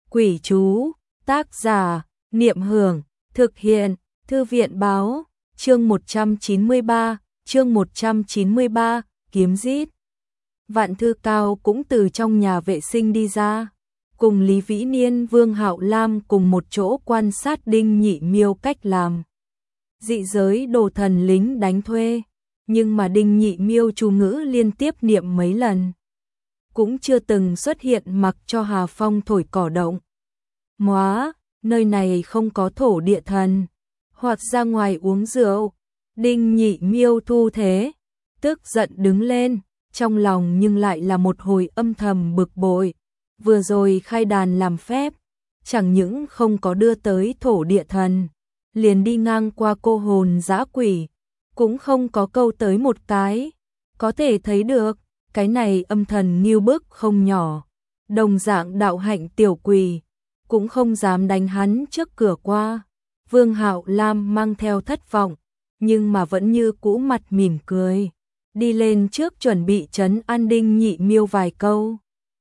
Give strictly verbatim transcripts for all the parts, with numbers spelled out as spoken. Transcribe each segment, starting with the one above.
Quỷ chú, tác giả, Niệm Hưởng, thực hiện, Thư viện báo, chương một trăm chín mươi ba, chương một trăm chín mươi ba, kiếm rít. Vạn Thư Cao cũng từ trong nhà vệ sinh đi ra, cùng Lý Vĩ Niên, Vương Hạo Lam cùng một chỗ quan sát Đinh Nhị Miêu cách làm dị giới đồ thần lính đánh thuê, nhưng mà Đinh Nhị Miêu chú ngữ liên tiếp niệm mấy lần, cũng chưa từng xuất hiện mặc cho Hà Phong thổi cỏ động. Móa, nơi này không có thổ địa thần, hoặc ra ngoài uống rượu. Đinh Nhị Miêu thu thế, tức giận đứng lên, trong lòng nhưng lại là một hồi âm thầm bực bội. Vừa rồi khai đàn làm phép, chẳng những không có đưa tới thổ địa thần, liền đi ngang qua cô hồn dã quỷ, cũng không có câu tới một cái. Có thể thấy được, cái này âm thần nghiêu bức không nhỏ. Đồng dạng đạo hạnh tiểu quỷ, cũng không dám đánh hắn trước cửa qua. Vương Hạo Lam mang theo thất vọng, nhưng mà vẫn như cũ mặt mỉm cười, đi lên trước chuẩn bị trấn an Đinh Nhị Miêu vài câu.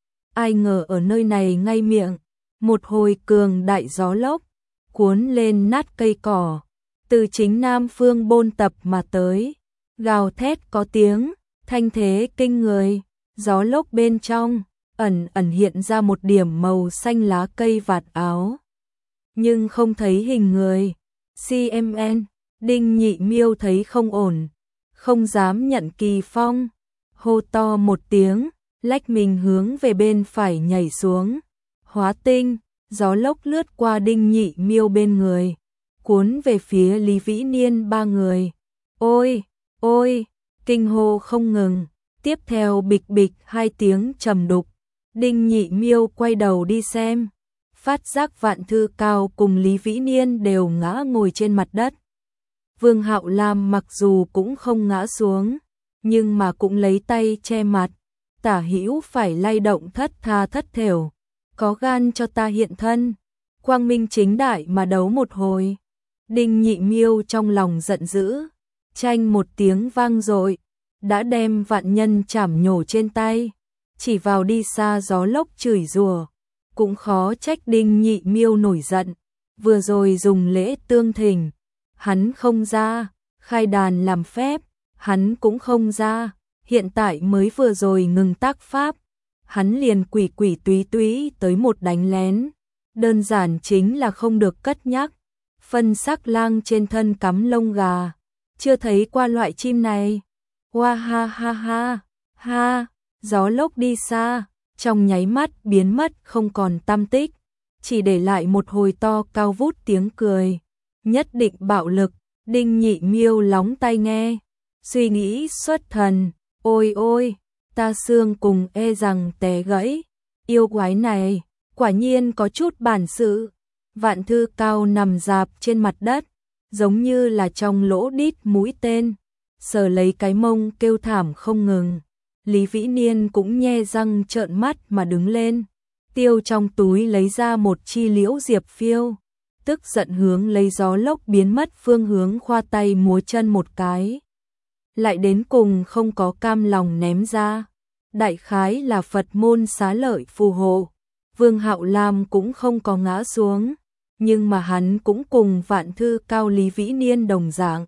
Ai ngờ ở nơi này ngay miệng, một hồi cường đại gió lốc, cuốn lên nát cây cỏ, từ chính nam phương bôn tập mà tới, gào thét có tiếng, thanh thế kinh người. Gió lốc bên trong, ẩn ẩn hiện ra một điểm màu xanh lá cây vạt áo, nhưng không thấy hình người. xê em en, Đinh Nhị Miêu thấy không ổn, không dám nhận kỳ phong, hô to một tiếng, lách mình hướng về bên phải nhảy xuống. Hóa tinh, gió lốc lướt qua Đinh Nhị Miêu bên người, cuốn về phía Lý Vĩ Niên ba người. Ôi, ôi, kinh hô không ngừng, tiếp theo bịch bịch hai tiếng trầm đục. Đinh Nhị Miêu quay đầu đi xem, phát giác Vạn Thư Cao cùng Lý Vĩ Niên đều ngã ngồi trên mặt đất. Vương Hạo Lam mặc dù cũng không ngã xuống, nhưng mà cũng lấy tay che mặt, tả hữu phải lay động thất tha thất thểu. Có gan cho ta hiện thân, quang minh chính đại mà đấu một hồi. Đinh Nhị Miêu trong lòng giận dữ, chanh một tiếng vang dội, đã đem vạn nhân chảm nhổ trên tay, chỉ vào đi xa gió lốc chửi rủa. Cũng khó trách Đinh Nhị Miêu nổi giận, vừa rồi dùng lễ tương thỉnh, hắn không ra, khai đàn làm phép, hắn cũng không ra, hiện tại mới vừa rồi ngừng tác pháp, hắn liền quỷ quỷ túy túy tới một đánh lén, đơn giản chính là không được cất nhắc. Phân sắc lang trên thân cắm lông gà, chưa thấy qua loại chim này. Hoa ha ha ha, ha, gió lốc đi xa, trong nháy mắt biến mất không còn tăm tích, chỉ để lại một hồi to cao vút tiếng cười. Nhất định bạo lực. Đinh Nhị Miêu lóng tai nghe, suy nghĩ xuất thần. Ôi ôi, ta xương cùng e rằng té gãy. Yêu quái này, quả nhiên có chút bản sự. Vạn Thư Cao nằm rạp trên mặt đất, giống như là trong lỗ đít mũi tên, sờ lấy cái mông kêu thảm không ngừng. Lý Vĩ Niên cũng nhe răng trợn mắt mà đứng lên, tiêu trong túi lấy ra một chi liễu diệp phiêu, tức giận hướng lấy gió lốc biến mất phương hướng khoa tay múa chân một cái. Lại đến cùng không có cam lòng ném ra, đại khái là Phật môn xá lợi phù hộ. Vương Hạo Lam cũng không có ngã xuống, nhưng mà hắn cũng cùng Vạn Thư Cao Lý Vĩ Niên đồng dạng,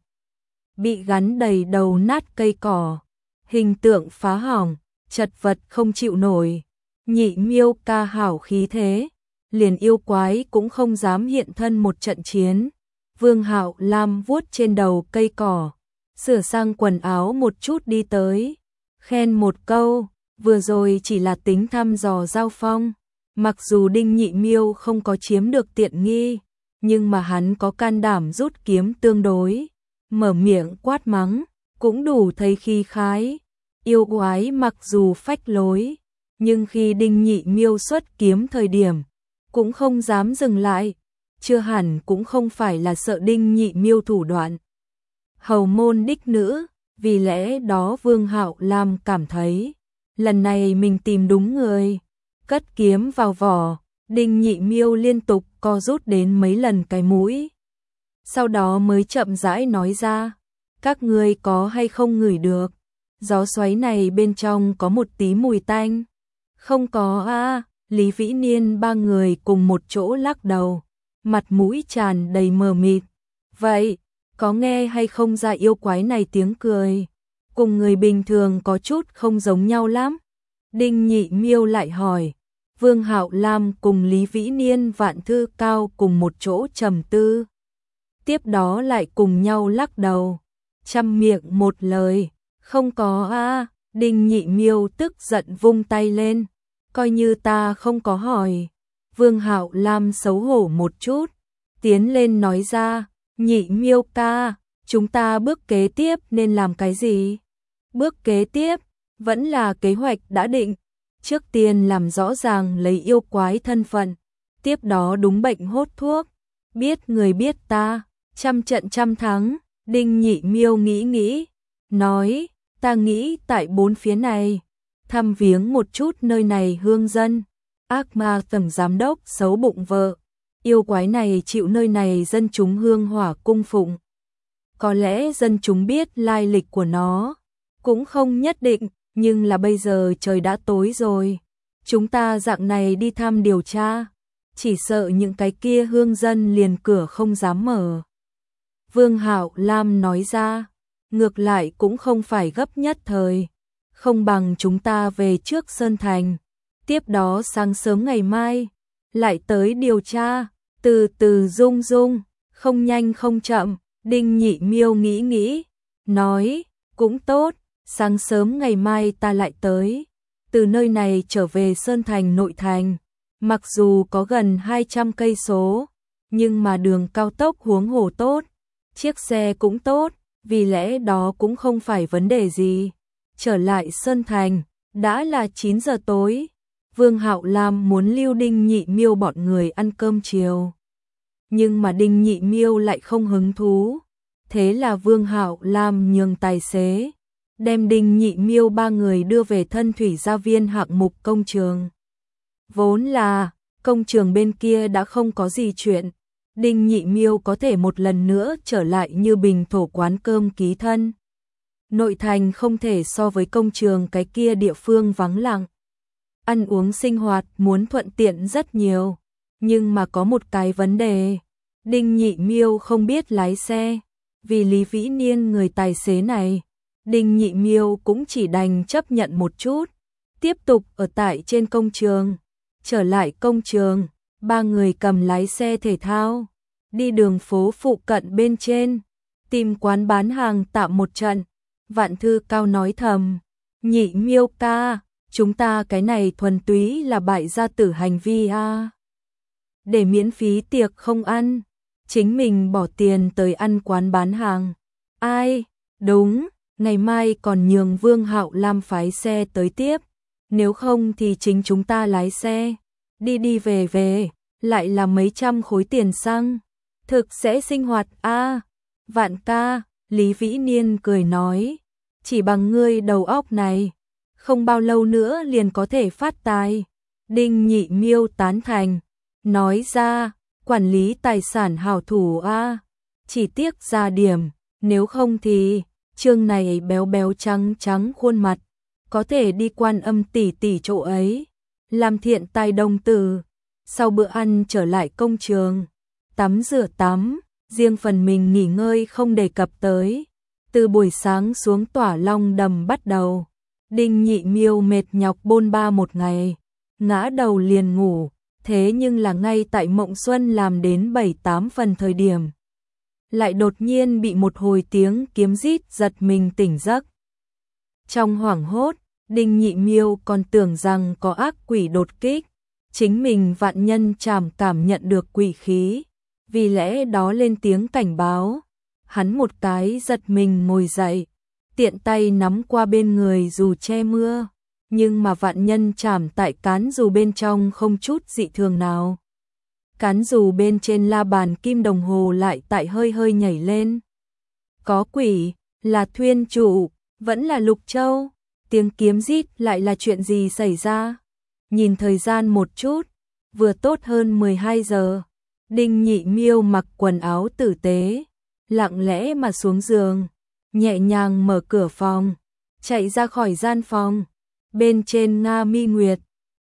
bị gắn đầy đầu nát cây cỏ, hình tượng phá hỏng, chật vật không chịu nổi. Nhị Miêu ca hảo khí thế, liền yêu quái cũng không dám hiện thân một trận chiến. Vương Hạo Lam vuốt trên đầu cây cỏ, sửa sang quần áo một chút đi tới, khen một câu, vừa rồi chỉ là tính thăm dò giao phong. Mặc dù Đinh Nhị Miêu không có chiếm được tiện nghi, nhưng mà hắn có can đảm rút kiếm tương đối, mở miệng quát mắng, cũng đủ thấy khí khái. Yêu quái mặc dù phách lối, nhưng khi Đinh Nhị Miêu xuất kiếm thời điểm, cũng không dám dừng lại, chưa hẳn cũng không phải là sợ Đinh Nhị Miêu thủ đoạn hầu môn đích nữ. Vì lẽ đó Vương Hạo Lam cảm thấy, lần này mình tìm đúng người. Cất kiếm vào vỏ, Đinh Nhị Miêu liên tục co rút đến mấy lần cái mũi, sau đó mới chậm rãi nói ra, các ngươi có hay không ngửi được, gió xoáy này bên trong có một tí mùi tanh. Không có a. Lý Vĩ Niên ba người cùng một chỗ lắc đầu, mặt mũi tràn đầy mờ mịt. Vậy, có nghe hay không ra yêu quái này tiếng cười? Cùng người bình thường có chút không giống nhau lắm. Đinh Nhị Miêu lại hỏi. Vương Hạo Lam cùng Lý Vĩ Niên Vạn Thư Cao cùng một chỗ trầm tư. Tiếp đó lại cùng nhau lắc đầu. Chăm miệng một lời. Không có a. Đinh Nhị Miêu tức giận vung tay lên. Coi như ta không có hỏi. Vương Hạo Lam xấu hổ một chút. Tiến lên nói ra. Nhị Miêu ca, chúng ta bước kế tiếp nên làm cái gì? Bước kế tiếp, vẫn là kế hoạch đã định. Trước tiên làm rõ ràng lấy yêu quái thân phận. Tiếp đó đúng bệnh hốt thuốc. Biết người biết ta, trăm trận trăm thắng. Đinh Nhị Miêu nghĩ nghĩ. Nói, ta nghĩ tại bốn phía này. Thăm viếng một chút nơi này hương dân. Ác ma tổng giám đốc xấu bụng vợ. Yêu quái này chịu nơi này dân chúng hương hỏa cung phụng. Có lẽ dân chúng biết lai lịch của nó. Cũng không nhất định, nhưng là bây giờ trời đã tối rồi. Chúng ta dạng này đi thăm điều tra. Chỉ sợ những cái kia hương dân liền cửa không dám mở. Vương Hạo Lam nói ra. Ngược lại cũng không phải gấp nhất thời. Không bằng chúng ta về trước Sơn Thành. Tiếp đó sáng sớm ngày mai. Lại tới điều tra. Từ từ dung dung. Không nhanh không chậm. Đinh Nhị Miêu nghĩ nghĩ. Nói. Cũng tốt. Sáng sớm ngày mai ta lại tới. Từ nơi này trở về Sơn Thành nội thành. Mặc dù có gần hai trăm cây số. Nhưng mà đường cao tốc huống hồ tốt. Chiếc xe cũng tốt. Vì lẽ đó cũng không phải vấn đề gì. Trở lại Sơn Thành. Đã là chín giờ tối. Vương Hạo Lam muốn lưu Đinh Nhị Miêu bọn người ăn cơm chiều. Nhưng mà Đinh Nhị Miêu lại không hứng thú. Thế là Vương Hạo Lam nhường tài xế. Đem Đinh Nhị Miêu ba người đưa về Thân Thủy Gia Viên hạng mục công trường. Vốn là, công trường bên kia đã không có gì chuyện. Đinh Nhị Miêu có thể một lần nữa trở lại như bình thổ quán cơm ký thân. Nội thành không thể so với công trường cái kia địa phương vắng lặng. Ăn uống sinh hoạt muốn thuận tiện rất nhiều. Nhưng mà có một cái vấn đề. Đinh Nhị Miêu không biết lái xe. Vì Lý Vĩ Niên người tài xế này. Đinh Nhị Miêu cũng chỉ đành chấp nhận một chút. Tiếp tục ở tại trên công trường. Trở lại công trường. Ba người cầm lái xe thể thao. Đi đường phố phụ cận bên trên. Tìm quán bán hàng tạm một trận. Vạn Thư Cao nói thầm. Nhị Miêu ca. Chúng ta cái này thuần túy là bại gia tử hành vi a. Để miễn phí tiệc không ăn. Chính mình bỏ tiền tới ăn quán bán hàng. Ai? Đúng. Ngày mai còn nhường Vương Hạo Lam phái xe tới tiếp. Nếu không thì chính chúng ta lái xe. Đi đi về về. Lại là mấy trăm khối tiền xăng. Thực sẽ sinh hoạt a. À, Vạn ca. Lý Vĩ Niên cười nói. Chỉ bằng ngươi đầu óc này. Không bao lâu nữa liền có thể phát tài. Đinh Nhị Miêu tán thành. Nói ra. Quản lý tài sản hảo thủ a. À, chỉ tiếc ra điểm. Nếu không thì. Chương này béo béo trắng trắng khuôn mặt. Có thể đi Quan Âm tỷ tỷ chỗ ấy. Làm thiện tài đồng tử. Sau bữa ăn trở lại công trường. Tắm rửa tắm. Riêng phần mình nghỉ ngơi không đề cập tới. Từ buổi sáng xuống Tỏa Long Đầm bắt đầu. Đinh Nhị Miêu mệt nhọc bôn ba một ngày. Ngã đầu liền ngủ. Thế nhưng là ngay tại mộng xuân làm đến bảy tám phần thời điểm. Lại đột nhiên bị một hồi tiếng kiếm rít giật mình tỉnh giấc. Trong hoảng hốt, Đinh Nhị Miêu còn tưởng rằng có ác quỷ đột kích. Chính mình vạn nhân trảm cảm nhận được quỷ khí. Vì lẽ đó lên tiếng cảnh báo. Hắn một cái giật mình ngồi dậy. Tiện tay nắm qua bên người dù che mưa. Nhưng mà vạn nhân trảm tại cán dù bên trong không chút dị thường nào. Cán dù bên trên la bàn kim đồng hồ lại tại hơi hơi nhảy lên. Có quỷ, là thuyên trụ, vẫn là Lục Châu. Tiếng kiếm rít lại là chuyện gì xảy ra? Nhìn thời gian một chút, vừa tốt hơn mười hai giờ. Đinh Nhị Miêu mặc quần áo tử tế, lặng lẽ mà xuống giường, nhẹ nhàng mở cửa phòng, chạy ra khỏi gian phòng. Bên trên Nga Mi Nguyệt,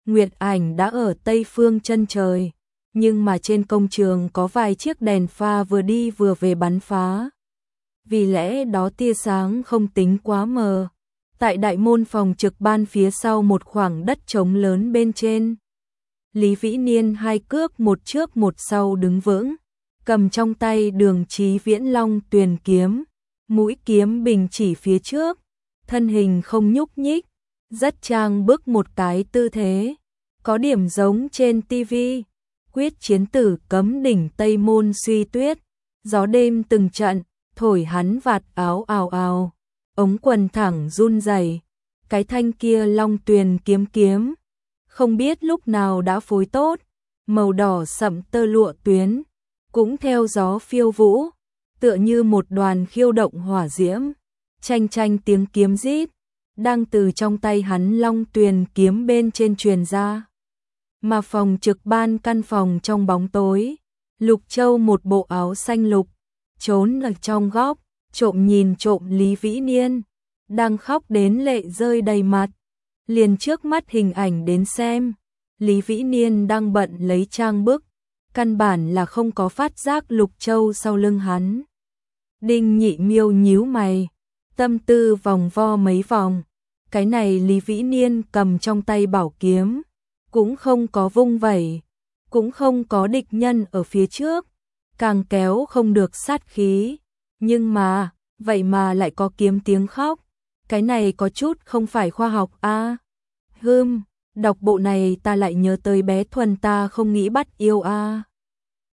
Nguyệt Ảnh đã ở tây phương chân trời, nhưng mà trên công trường có vài chiếc đèn pha vừa đi vừa về bắn phá. Vì lẽ đó tia sáng không tính quá mờ. Tại đại môn phòng trực ban phía sau một khoảng đất trống lớn bên trên, Lý Vĩ Niên hai cước một trước một sau đứng vững, cầm trong tay Đường Chí Viễn Long Tuyền kiếm, mũi kiếm bình chỉ phía trước, thân hình không nhúc nhích, rất trang bức một cái tư thế, có điểm giống trên tivi. Quyết chiến tử cấm đỉnh Tây Môn Suy Tuyết, gió đêm từng trận, thổi hắn vạt áo ào ào, ống quần thẳng run rẩy. Cái thanh kia Long Tuyền kiếm kiếm, không biết lúc nào đã phối tốt, màu đỏ sậm tơ lụa tuyến, cũng theo gió phiêu vũ, tựa như một đoàn khiêu động hỏa diễm, chanh chanh tiếng kiếm rít, đang từ trong tay hắn Long Tuyền kiếm bên trên truyền ra. Mà phòng trực ban căn phòng trong bóng tối, Lục Châu một bộ áo xanh lục, trốn ở trong góc, trộm nhìn trộm Lý Vĩ Niên, đang khóc đến lệ rơi đầy mặt. Liền trước mắt hình ảnh đến xem, Lý Vĩ Niên đang bận lấy trang bức, căn bản là không có phát giác Lục Châu sau lưng hắn. Đinh Nhị Miêu nhíu mày, tâm tư vòng vo mấy vòng, cái này Lý Vĩ Niên cầm trong tay bảo kiếm, cũng không có vung vẩy, cũng không có địch nhân ở phía trước, càng kéo không được sát khí, nhưng mà, vậy mà lại có kiếm tiếng khóc, cái này có chút không phải khoa học a. À. Hừm, đọc bộ này ta lại nhớ tới bé Thuần ta không nghĩ bắt yêu a. À.